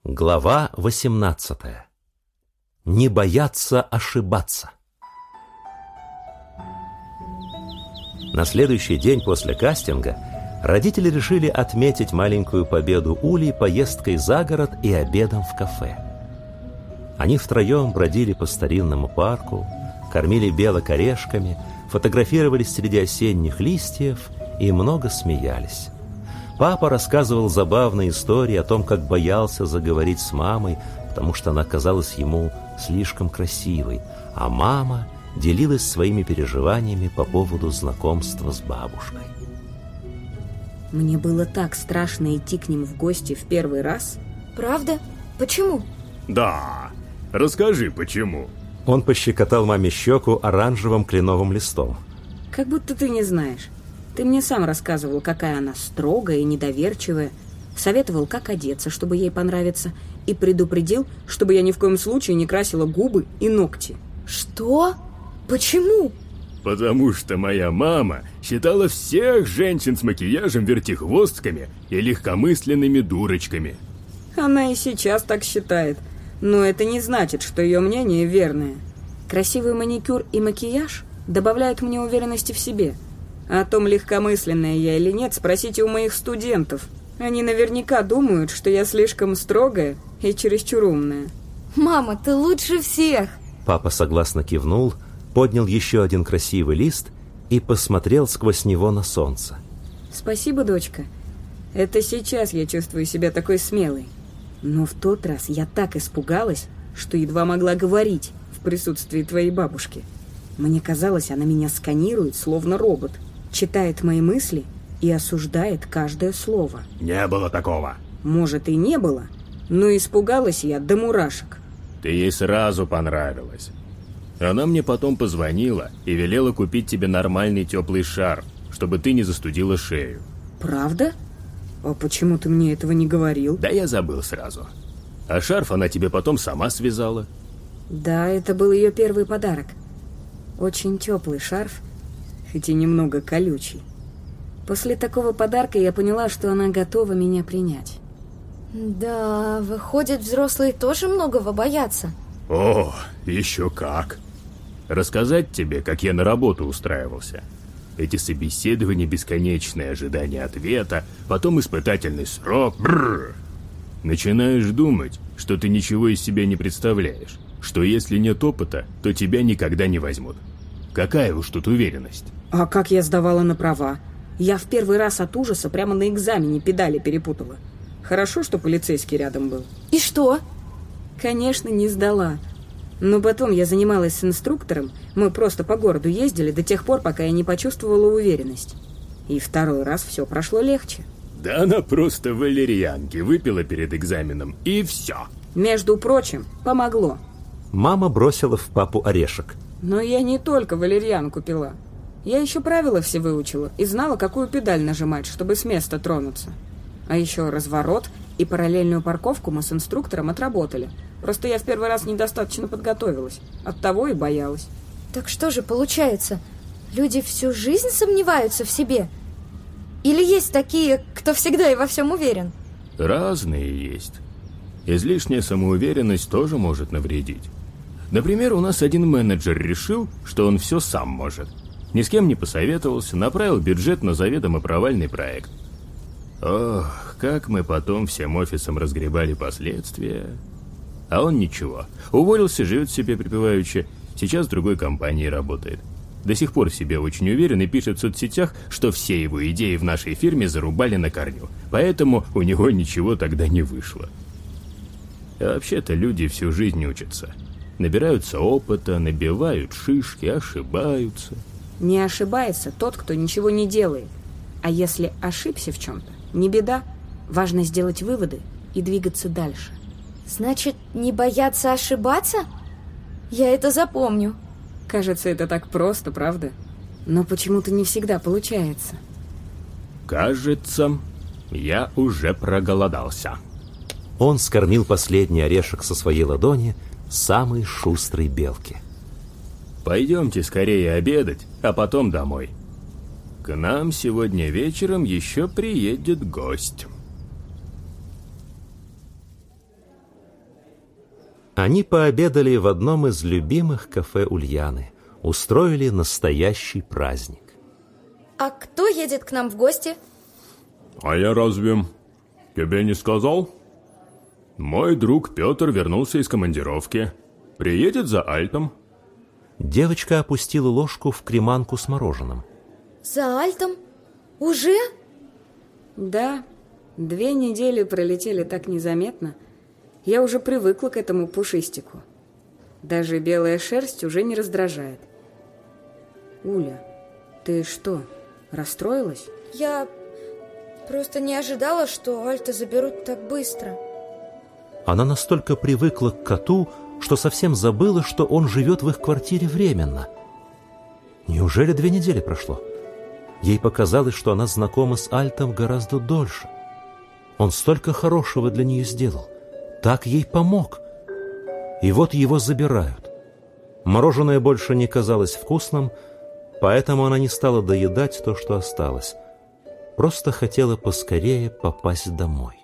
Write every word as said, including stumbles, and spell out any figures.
Глава восемнадцатая. Не бояться ошибаться. На следующий день после кастинга родители решили отметить маленькую победу Ули поездкой за город и обедом в кафе. Они втроем бродили по старинному парку, кормили белок орешками, фотографировались среди осенних листьев и много смеялись. Папа рассказывал забавные истории о том, как боялся заговорить с мамой, потому что она казалась ему слишком красивой, а мама делилась своими переживаниями по поводу знакомства с бабушкой. Мне было так страшно идти к ним в гости в первый раз. Правда? Почему? Да, расскажи, почему. Он пощекотал маме щеку оранжевым кленовым листом. Как будто ты не знаешь. Ты мне сам рассказывал, какая она строгая и недоверчивая, советовал, как одеться, чтобы ей понравиться, и предупредил, чтобы я ни в коем случае не красила губы и ногти. Что? Почему? Потому что моя мама считала всех женщин с макияжем вертихвостками и легкомысленными дурочками. Она и сейчас так считает, но это не значит, что ее мнение верное. Красивый маникюр и макияж добавляют мне уверенности в себе. О том, легкомысленная я или нет, спросите у моих студентов. Они наверняка думают, что я слишком строгая и чересчур умная. Мама, ты лучше всех! Папа согласно кивнул, поднял еще один красивый лист и посмотрел сквозь него на солнце. Спасибо, дочка. Это сейчас я чувствую себя такой смелой. Но в тот раз я так испугалась, что едва могла говорить в присутствии твоей бабушки. Мне казалось, она меня сканирует, словно робот. Читает мои мысли и осуждает каждое слово. Не было такого. Может, и не было, но испугалась я до мурашек. Ты ей сразу понравилась. Она мне потом позвонила и велела купить тебе нормальный теплый шарф, чтобы ты не застудила шею. Правда? А почему ты мне этого не говорил? Да я забыл сразу. А шарф она тебе потом сама связала. Да, это был ее первый подарок. Очень теплый шарф, хоть и немного колючий. После такого подарка я поняла, что она готова меня принять. Да, выходит, взрослые тоже многого боятся. О, еще как. Рассказать тебе, как я на работу устраивался. Эти собеседования, бесконечное ожидание ответа, потом испытательный срок. Бррр. Начинаешь думать, что ты ничего из себя не представляешь, что если нет опыта, то тебя никогда не возьмут. Какая уж тут уверенность? А как я сдавала на права? Я в первый раз от ужаса прямо на экзамене педали перепутала. Хорошо, что полицейский рядом был. И что? Конечно, не сдала. Но потом я занималась с инструктором. Мы просто по городу ездили до тех пор, пока я не почувствовала уверенность. И второй раз все прошло легче. Да она просто валерьянки выпила перед экзаменом, и все. Между прочим, помогло. Мама бросила в папу орешек. Но я не только валерьянку пила. Я еще правила все выучила и знала, какую педаль нажимать, чтобы с места тронуться. А еще разворот и параллельную парковку мы с инструктором отработали. Просто я в первый раз недостаточно подготовилась. Оттого и боялась. Так что же получается? Люди всю жизнь сомневаются в себе? Или есть такие, кто всегда и во всем уверен? Разные есть. Излишняя самоуверенность тоже может навредить. Например, у нас один менеджер решил, что он все сам может. Ни с кем не посоветовался, направил бюджет на заведомо провальный проект. Ох, как мы потом всем офисом разгребали последствия. А он ничего. Уволился, живет себе припеваючи. Сейчас в другой компании работает. До сих пор в себе очень уверен и пишет в соцсетях, что все его идеи в нашей фирме зарубали на корню. Поэтому у него ничего тогда не вышло. А вообще-то люди всю жизнь учатся. Набираются опыта, набивают шишки, ошибаются. Не ошибается тот, кто ничего не делает. А если ошибся в чем-то, не беда. Важно сделать выводы и двигаться дальше. Значит, не бояться ошибаться? Я это запомню. Кажется, это так просто, правда? Но почему-то не всегда получается. Кажется, я уже проголодался. Он скормил последний орешек со своей ладони самой шустрой белке. Пойдемте скорее обедать, а потом домой. К нам сегодня вечером еще приедет гость. Они пообедали в одном из любимых кафе Ульяны, устроили настоящий праздник. А кто едет к нам в гости? А я разве тебе не сказал? Мой друг Петр вернулся из командировки. Приедет за Альтом. Девочка опустила ложку в креманку с мороженым. За Альтом? Уже? Да, две недели пролетели так незаметно. Я уже привыкла к этому пушистику. Даже белая шерсть уже не раздражает. Уля, ты что, расстроилась? Я просто не ожидала, что Альта заберут так быстро. Она настолько привыкла к коту, что совсем забыла, что он живет в их квартире временно. Неужели две недели прошло? Ей показалось, что она знакома с Альтом гораздо дольше. Он столько хорошего для нее сделал, так ей помог. И вот его забирают. Мороженое больше не казалось вкусным, поэтому она не стала доедать то, что осталось. Просто хотела поскорее попасть домой.